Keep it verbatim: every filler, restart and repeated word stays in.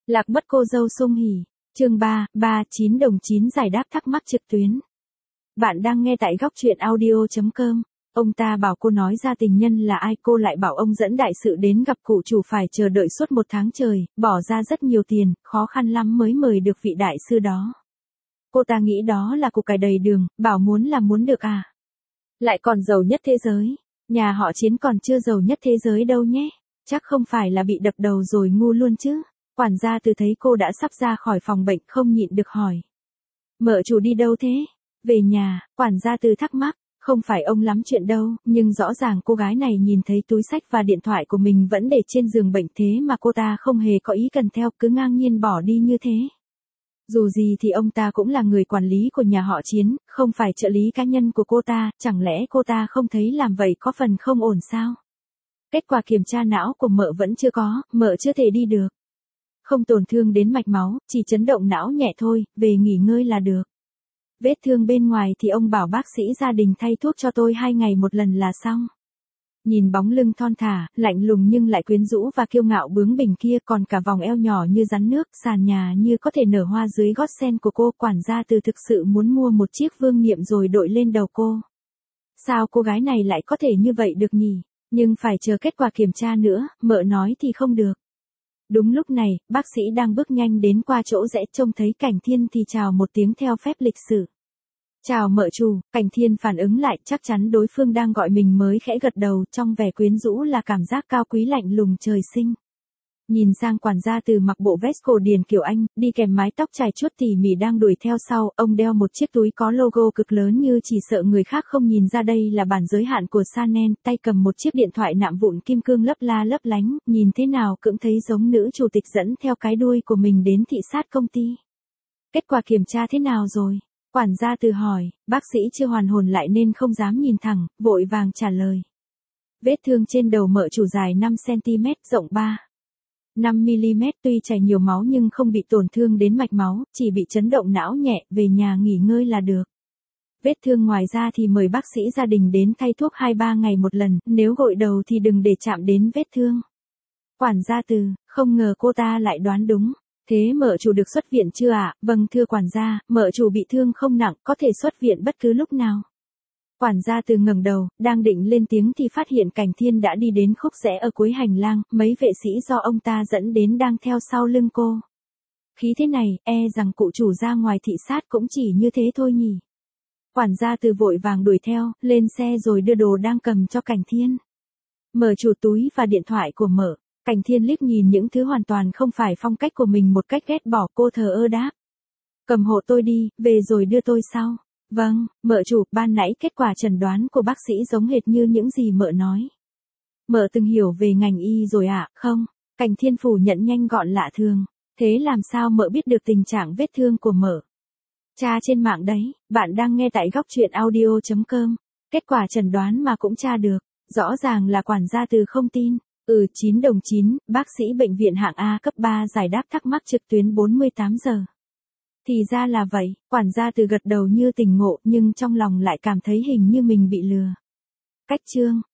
Lạc mất cô dâu Sung Hỉ. Chương ba, ba chín đồng chín giải đáp thắc mắc trực tuyến. Bạn đang nghe tại góc truyện audio chấm com. Ông ta bảo cô nói ra tình nhân là ai, cô lại bảo ông dẫn đại sự đến gặp cụ chủ phải chờ đợi suốt một tháng trời, bỏ ra rất nhiều tiền, khó khăn lắm mới mời được vị đại sư đó. Cô ta nghĩ đó là củ cải đầy đường, bảo muốn là muốn được à. Lại còn giàu nhất thế giới. Nhà họ Chiến còn chưa giàu nhất thế giới đâu nhé. Chắc không phải là bị đập đầu rồi ngu luôn chứ. Quản gia Từ thấy cô đã sắp ra khỏi phòng bệnh không nhịn được hỏi. Mợ chủ đi đâu thế? Về nhà. Quản gia Từ thắc mắc. Không phải ông lắm chuyện đâu, nhưng rõ ràng cô gái này nhìn thấy túi xách và điện thoại của mình vẫn để trên giường bệnh, thế mà cô ta không hề có ý cần theo, cứ ngang nhiên bỏ đi như thế. Dù gì thì ông ta cũng là người quản lý của nhà họ Chiến, không phải trợ lý cá nhân của cô ta, chẳng lẽ cô ta không thấy làm vậy có phần không ổn sao? Kết quả kiểm tra não của mợ vẫn chưa có, mợ chưa thể đi được. Không tổn thương đến mạch máu, chỉ chấn động não nhẹ thôi, về nghỉ ngơi là được. Vết thương bên ngoài thì ông bảo bác sĩ gia đình thay thuốc cho tôi hai ngày một lần là xong. Nhìn bóng lưng thon thả, lạnh lùng nhưng lại quyến rũ và kiêu ngạo bướng bỉnh kia, còn cả vòng eo nhỏ như rắn nước, sàn nhà như có thể nở hoa dưới gót sen của cô, quản gia Từ thực sự muốn mua một chiếc vương miện rồi đội lên đầu cô. Sao cô gái này lại có thể như vậy được nhỉ? Nhưng phải chờ kết quả kiểm tra nữa, mợ nói thì không được. Đúng lúc này, bác sĩ đang bước nhanh đến qua chỗ rẽ, trông thấy Cảnh Thiên thì chào một tiếng theo phép lịch sự. Chào mợ chủ. Cảnh Thiên phản ứng lại, chắc chắn đối phương đang gọi mình mới khẽ gật đầu, trong vẻ quyến rũ là cảm giác cao quý lạnh lùng trời sinh. Nhìn sang quản gia Từ mặc bộ vest cổ điển kiểu Anh, đi kèm mái tóc chải chuốt tỉ mỉ đang đuổi theo sau, ông đeo một chiếc túi có logo cực lớn như chỉ sợ người khác không nhìn ra đây là bản giới hạn của Chanel, tay cầm một chiếc điện thoại nạm vụn kim cương lấp la lấp lánh, nhìn thế nào cũng thấy giống nữ chủ tịch dẫn theo cái đuôi của mình đến thị sát công ty. Kết quả kiểm tra thế nào rồi? Quản gia Từ hỏi, bác sĩ chưa hoàn hồn lại nên không dám nhìn thẳng, vội vàng trả lời. Vết thương trên đầu mợ chủ dài năm xăng-ti-mét, rộng ba phẩy năm mi-li-mét, tuy chảy nhiều máu nhưng không bị tổn thương đến mạch máu, chỉ bị chấn động não nhẹ, về nhà nghỉ ngơi là được. Vết thương ngoài ra thì mời bác sĩ gia đình đến thay thuốc hai ba ngày một lần, nếu gội đầu thì đừng để chạm đến vết thương. Quản gia Từ, không ngờ cô ta lại đoán đúng. Thế mợ chủ được xuất viện chưa ạ? À? Vâng thưa quản gia, mợ chủ bị thương không nặng, có thể xuất viện bất cứ lúc nào. Quản gia Từ ngẩng đầu, đang định lên tiếng thì phát hiện Cảnh Thiên đã đi đến khúc rẽ ở cuối hành lang, mấy vệ sĩ do ông ta dẫn đến đang theo sau lưng cô. Khí thế này, e rằng cụ chủ ra ngoài thị sát cũng chỉ như thế thôi nhỉ. Quản gia Từ vội vàng đuổi theo, lên xe rồi đưa đồ đang cầm cho Cảnh Thiên. Mở chủ túi và điện thoại của mợ. Cảnh Thiên liếc nhìn những thứ hoàn toàn không phải phong cách của mình một cách ghét bỏ, cô thờ ơ đáp. Cầm hộ tôi đi, về rồi đưa tôi sau. Vâng, mợ chủ, ban nãy kết quả chẩn đoán của bác sĩ giống hệt như những gì mợ nói. Mợ từng hiểu về ngành y rồi ạ, à? Không? Cảnh Thiên phủ nhận nhanh gọn lạ thường. Thế làm sao mợ biết được tình trạng vết thương của mợ? Tra trên mạng đấy, bạn đang nghe tại góc truyện audio chấm com. Kết quả chẩn đoán mà cũng tra được, rõ ràng là quản gia Từ không tin. Ừ chín đồng chín, bác sĩ bệnh viện hạng A cấp ba giải đáp thắc mắc trực tuyến bốn mươi tám giờ. Thì ra là vậy, quản gia Từ gật đầu như tỉnh ngộ nhưng trong lòng lại cảm thấy hình như mình bị lừa. Cách chương.